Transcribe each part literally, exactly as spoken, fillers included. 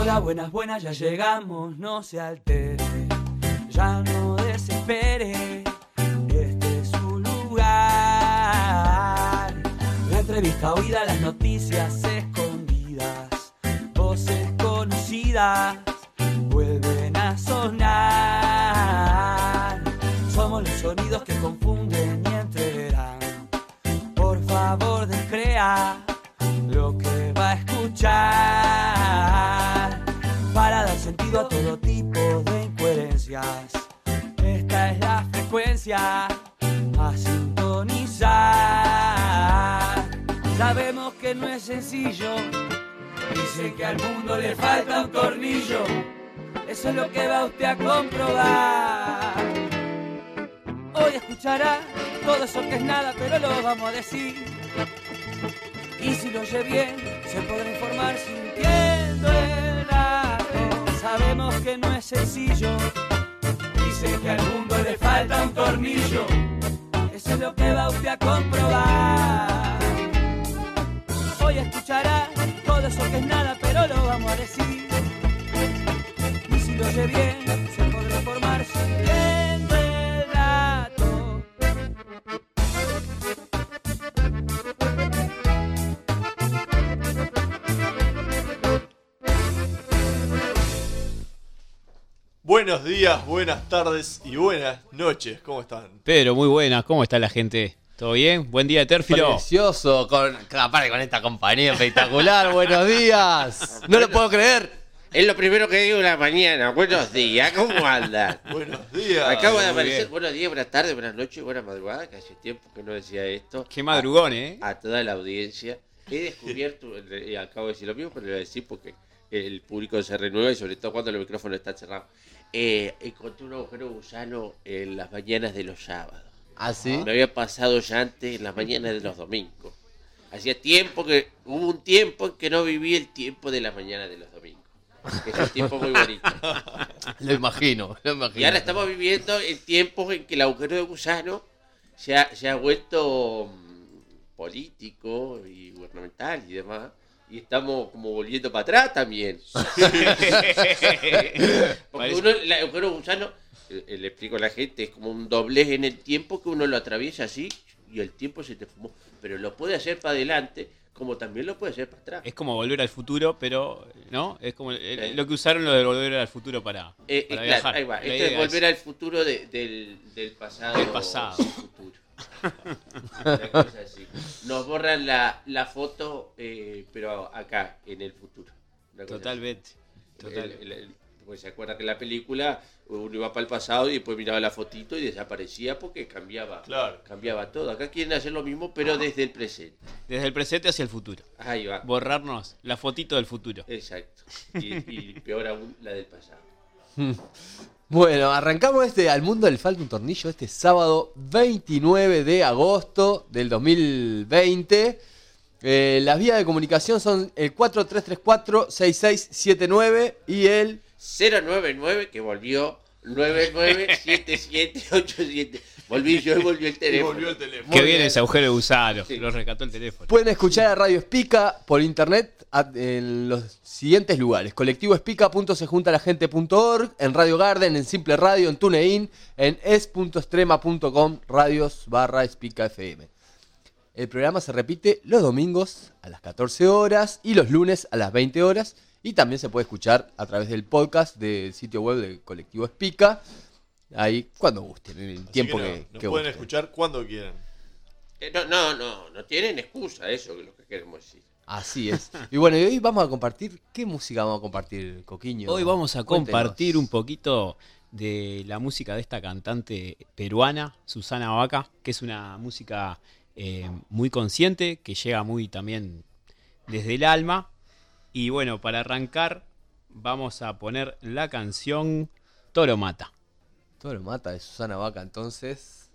Hola, buenas, buenas, ya llegamos, no se altere, ya no desespere, este es su lugar. La entrevista oída, las noticias escondidas, voces conocidas vuelven a sonar. Somos los sonidos que confunden y entreverán. Por favor, descrea lo que va a escuchar, para dar sentido a todo tipo de incoherencias. Esta es la frecuencia a sintonizar. Sabemos que no es sencillo, dicen que al mundo le falta un tornillo. Eso es lo que va usted a comprobar. Hoy escuchará todo eso que es nada, pero lo vamos a decir. Y si lo oye bien, se podrá informar sintiendo el dato. Sabemos que no es sencillo, dicen que al mundo le falta un tornillo. Eso es lo que va usted a comprobar. Hoy escuchará todo eso que es nada, pero lo vamos a decir. Y si lo oye bien, se podrá informar sintiendo el dato. Buenos días, buenas tardes y buenas noches. ¿Cómo están? Pedro, muy buenas. ¿Cómo está la gente? ¿Todo bien? Buen día, Térfilo. Precioso, con, aparte con esta compañía espectacular. Buenos días. No lo puedo creer. Es lo primero que digo en la mañana. Buenos días, ¿cómo andan? Buenos días. Acabo de muy aparecer. bien. Buenos días, buenas tardes, buenas noches, buenas madrugadas, que hace tiempo que no decía esto. Qué madrugón, ¿eh? A, a toda la audiencia. He descubierto, y acabo de decir lo mismo, pero lo voy a decir porque el público se renueva y sobre todo cuando el micrófono está cerrado. Eh, encontré un agujero gusano en las mañanas de los sábados. ¿Ah, sí? Me había pasado ya antes en las mañanas de los domingos. Hacía tiempo que, hubo un tiempo en que no viví el tiempo de las mañanas de los domingos. Es un tiempo muy bonito. Lo imagino, lo imagino. Y ahora estamos viviendo en tiempos en que el agujero de gusano se ha, se ha vuelto mm, político y gubernamental y demás. Y estamos como volviendo para atrás también. Porque uno, el agujero de gusano, eh, le explico a la gente, es como un doblez en el tiempo que uno lo atraviesa así y el tiempo se te fumó. Pero lo puede hacer para adelante como también lo puede hacer para atrás. Es como volver al futuro, pero, ¿no? Es como el- lo que usaron lo de volver al futuro para, Eh, eh, para claro, viajar. ahí va. La Esto idea es volver al futuro de- del, del pasado. Del pasado. al futuro. Una cosa así. Nos borran la, la foto, eh, pero acá, en el futuro. Una cosa Totalmente. así. Total. El- el- el- pues se acuerda que en la película uno iba para el pasado y después miraba la fotito y desaparecía porque cambiaba, Claro. cambiaba todo. Acá quieren hacer lo mismo, pero desde el presente. Desde el presente hacia el futuro. Ahí va. Borrarnos la fotito del futuro. Exacto. Y, y peor aún, la del pasado. Bueno, arrancamos este Al Mundo le falta un tornillo este sábado veintinueve de agosto del dos mil veinte. Eh, las vías de comunicación son el cuatro tres tres cuatro seis seis siete nueve y el... cero nueve nueve que volvió nueve nueve siete siete ocho siete. Volví yo y volvió el Y teléfono. volvió el teléfono. Qué Muy bien bien. ese agujero de gusano. Sí. Lo rescató el teléfono. Pueden escuchar a Radio Espica por internet a- en los siguientes lugares: colectivo espica punto se junta la gente punto org, en Radio Garden, en Simple Radio, en TuneIn, en es punto extrema punto com, radios barra Espica F M. El programa se repite los domingos a las catorce horas y los lunes a las veinte horas. Y también se puede escuchar a través del podcast del sitio web del colectivo Espica. Ahí cuando gusten, en el Así tiempo que no, que, nos que pueden gusten. escuchar cuando quieran. Eh, No, no, no, no tienen excusa, eso es lo que queremos decir. Así es. Y bueno, y hoy vamos a compartir. ¿Qué música vamos a compartir, Coquiño? Hoy vamos a Cuéntenos. compartir un poquito de la música de esta cantante peruana, Susana Vaca, que es una música eh, muy consciente, que llega muy también desde el alma. Y bueno, para arrancar vamos a poner la canción Toro Mata. Todo lo mata de Susana Vaca, entonces.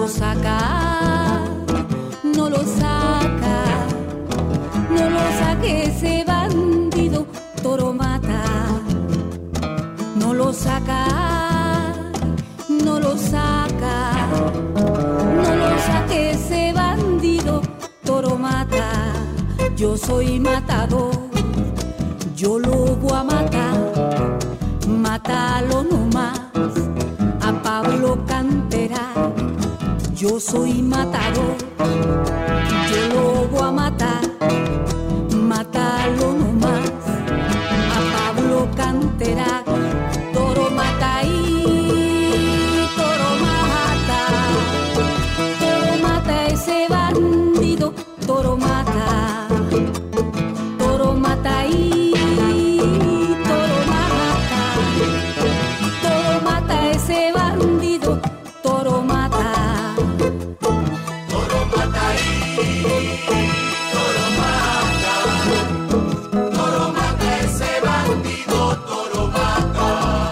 saca, no lo saca, no lo saque ese bandido, toro mata. No lo saca, no lo saca, no lo saque ese bandido, toro mata. Yo soy matador, yo lo voy a matar, mátalo nomás a Pablo Cantera. Yo soy matador, yo lo voy a matar, mátalo nomás a Pablo Cantera. Toro mata ahí, toro mata, toro mata ese bandido, toro mata, toro mata ahí, toro mata, toro mata ese bandido, toro mata, toro mata ahí, toro mata, toro mata ese bandido, toro mata,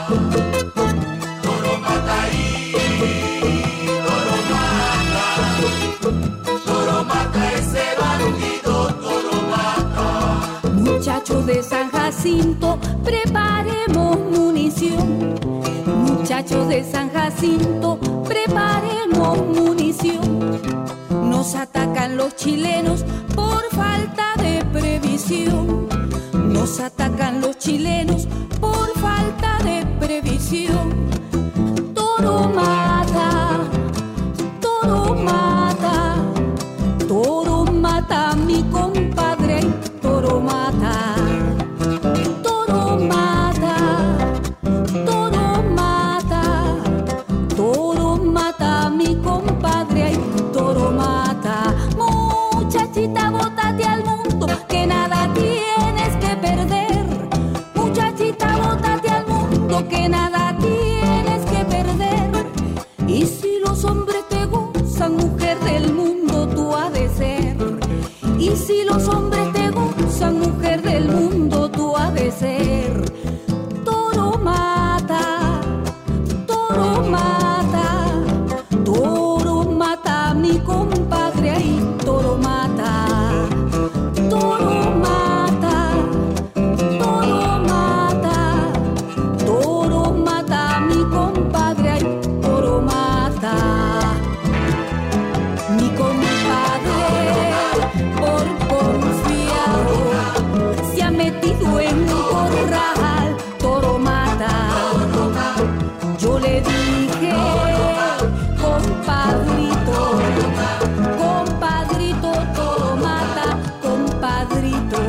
toro mata ahí, toro mata, toro mata ese bandido, toro mata. Muchachos de San Jacinto, preparemos munición. Muchachos de San Jacinto, preparemos munición. Nos atacan los chilenos por falta de previsión. Nos atacan los chilenos por falta de previsión. Toro mata, toro mata, toro mata a mi compadre, toro mata, toro mata, toro mata, toro mata a mi compadre, toro mata. Muchachita, bótate al mundo, que nada tienes que perder. Muchachita, bótate al mundo, que nada tienes que perder. Y si los hombres te gozan, mujer del mundo tú has de ser. Y si los hombres te gozan, mujer del mundo tú has de ser. Toro mata, toro mata, toro mata a mi compadre ahí, toro mata, toro mata, toro mata, toro mata a mi compadre ahí, toro mata. Mi compadre, por confiado, se ha metido en un corral, toro mata. Yo le dije, compadrito, compadrito, toro mata, compadrito.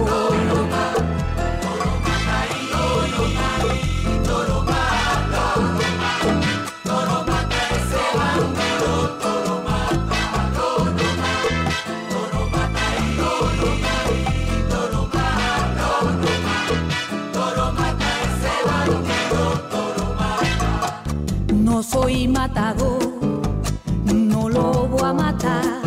No soy matador, no lo voy a matar,